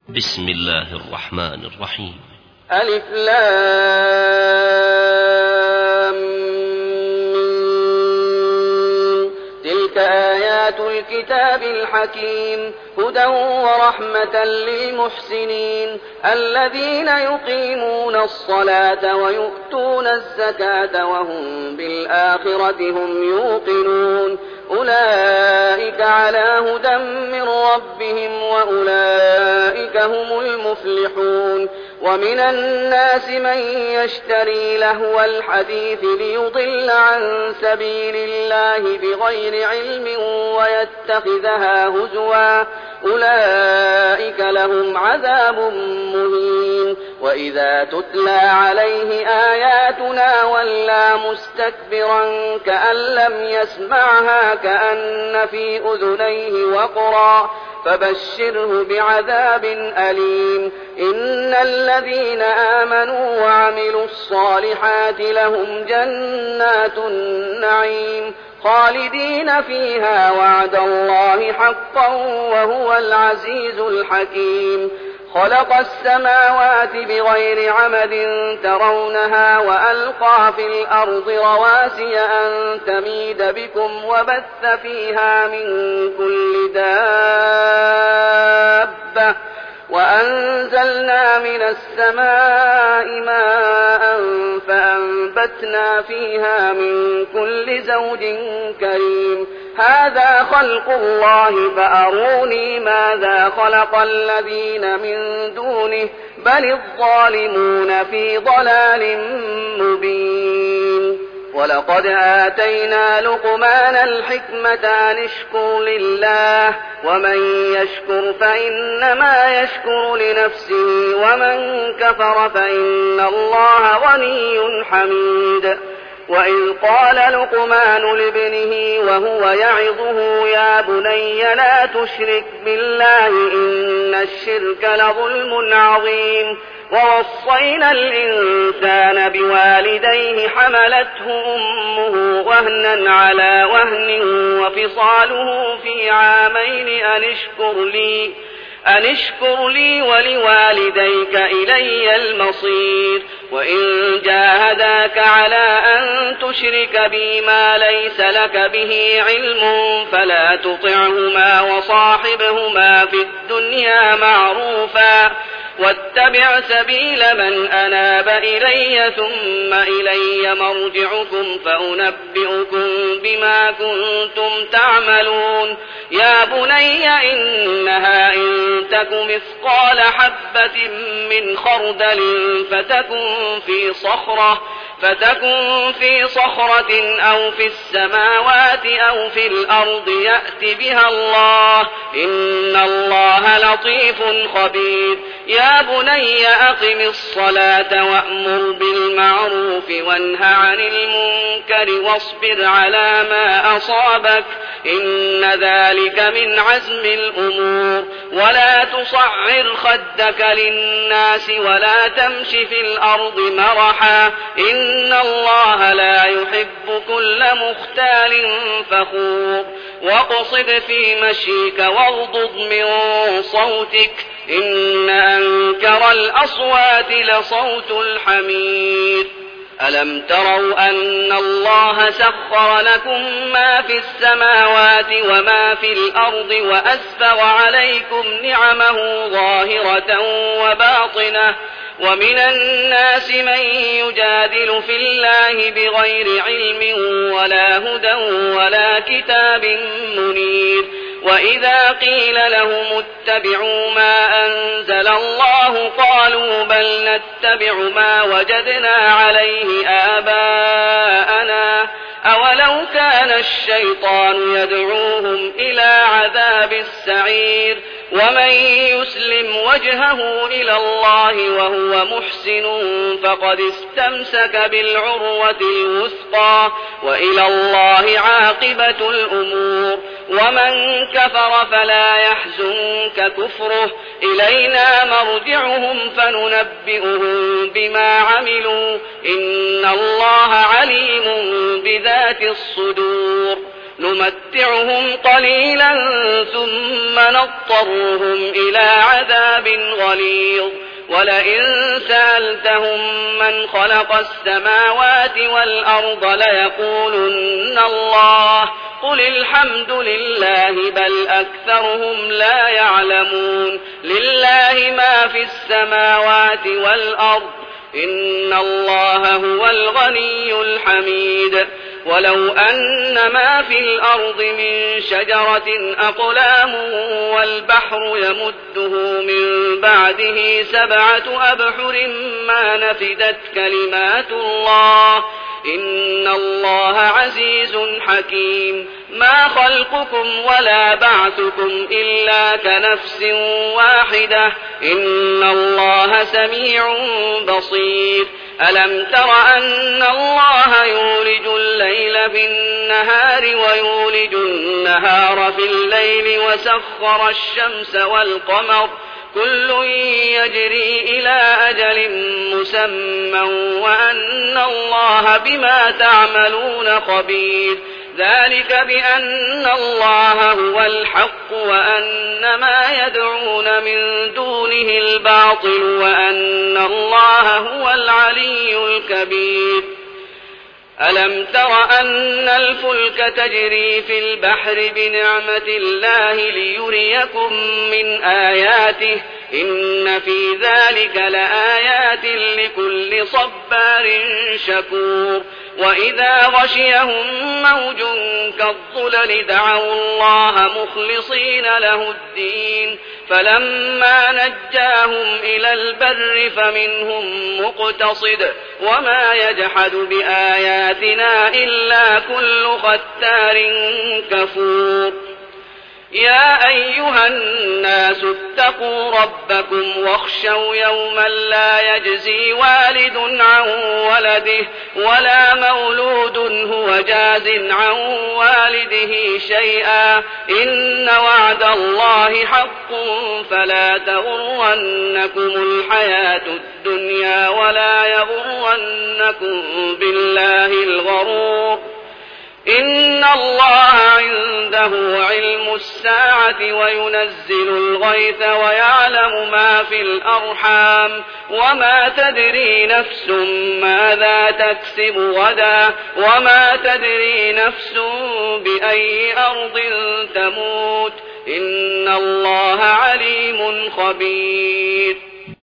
بسم الله الرحمن الرحيم. ألف لام ميم. تلك آيات الكتاب الحكيم هدى ورحمة للمحسنين الذين يقيمون الصلاة ويؤتون الزكاة وهم بالآخرة هم يوقنون أولئك على هدى من ربهم وأولئك هم المفلحون. ومن الناس من يشتري لهو الحديث ليضل عن سبيل الله بغير علم ويتخذها هزوا أولئك لهم عذاب مهين. وإذا تتلى عليه آياتنا ولى مستكبرا كأن لم يسمعها كأن في أذنيه وقرا فبشره بعذاب أليم. إن الذين آمنوا وعملوا الصالحات لهم جنات النعيم خالدين فيها وعد الله حقا وهو العزيز الحكيم. خلق السماوات بغير عمد ترونها وألقى في الأرض رواسي أن تميد بكم وبث فيها من كل دابة وأنزلنا من السماء ماء فأنبتنا فيها من كل زوج كريم. هذا خلق الله فأروني ماذا خلق الذين من دونه بل الظالمون في ضلال مبين. ولقد آتينا لقمان الحكمة أن اشكر لله ومن يشكر فإنما يشكر لنفسه ومن كفر فإن الله غني حميد. وإذ قال لقمان لابنه وهو يعظه يا بني لا تشرك بالله إن الشرك لظلم عظيم. ووصينا الإنسان بوالديه حملته أمه وهنا على وهن وفصاله في عامين أن اشكر لي ولوالديك إلي المصير. وإن جاهداك على أن تشرك بي ما ليس لك به علم فلا تطعهما وصاحبهما في الدنيا معروفا واتبع سبيل من أناب إلي ثم إلي مرجعكم فأنبئكم بما كنتم تعملون. يا بني إنها إن تك مثقال حبة من خردل فتكن في صخرة أو في السماوات أو في الأرض يأت بها الله إن الله لطيف خبير. يا بني أقم الصلاة وأمر بالمعروف وانه عن المنكر واصبر على ما أصابك إن ذلك من عزم الأمور. ولا تصعر خدك للناس ولا تمش في الأرض مرحا إن الله لا يحب كل مختال فخور. واقصد في مشيك واغضض من صوتك إن أنكر الأصوات لصوت الحمير. ألم تروا أن الله سخر لكم ما في السماوات وما في الأرض وأسبغ عليكم نعمه ظاهرة وباطنة ومن الناس من يجادل في الله بغير علم ولا هدى ولا كتاب منير. وإذا قيل لهم اتبعوا ما أنزل الله قالوا بل نتبع ما وجدنا عليه آباءنا أولو كان الشيطان يدعوهم إلى عذاب السعير. ومن يسلم وجهه إلى الله وهو محسن فقد استمسك بالعروة الوثقى وإلى الله عاقبة الأمور. ومن كفر فلا يحزنك كفره إلينا مرجعهم فننبئهم بما عملوا إن الله عليم بذات الصدور. نمتعهم قليلا ثم نضطرهم إلى عذاب غليظ ولئن سألتهم من خلق السماوات والأرض ليقولن الله قل الحمد لله بل أكثرهم لا يعلمون لله ما في السماوات والأرض إن الله هو الغني الحميد ولو أن ما في الأرض من شجرة أقلام والبحر يمده من بعده 7 أبحر ما نفدت كلمات الله إن الله عزيز حكيم ما خلقكم ولا بعثكم إلا كنفس واحدة إن الله سميع بصير ألم تر أن الله يولج الليل في النهار ويولج النهار في الليل وسخر الشمس والقمر كل يجري إلى أجل مسمى وأن الله بما تعملون خبير ذلك بأن الله هو الحق وأن ما يدعون من دونه الباطل وأن الله هو العلي الكبير ألم تر أن الفلك تجري في البحر بنعمة الله ليريكم من آياته إن في ذلك لآيات لكل صبار شكور وإذا غشيهم موج كالظلل دعوا الله مخلصين له الدين فلما نجاهم إلى البر فمنهم مقتصد وما يجحد بآياتنا إلا كل ختار كفور يا أيها الناس اتقوا ربكم واخشوا يوما لا يجزي والد عن ولده ولا مولود هو جاز عن والده شيئا إن وعد الله حق فلا تغرنكم الحياة الدنيا ولا يغرنكم بالله الغرور إن الله عنده علم الساعة وينزل الغيث ويعلم ما في الأرحام وما تدري نفس ماذا تكسب غدا وما تدري نفس بأي أرض تموت إن الله عليم خبير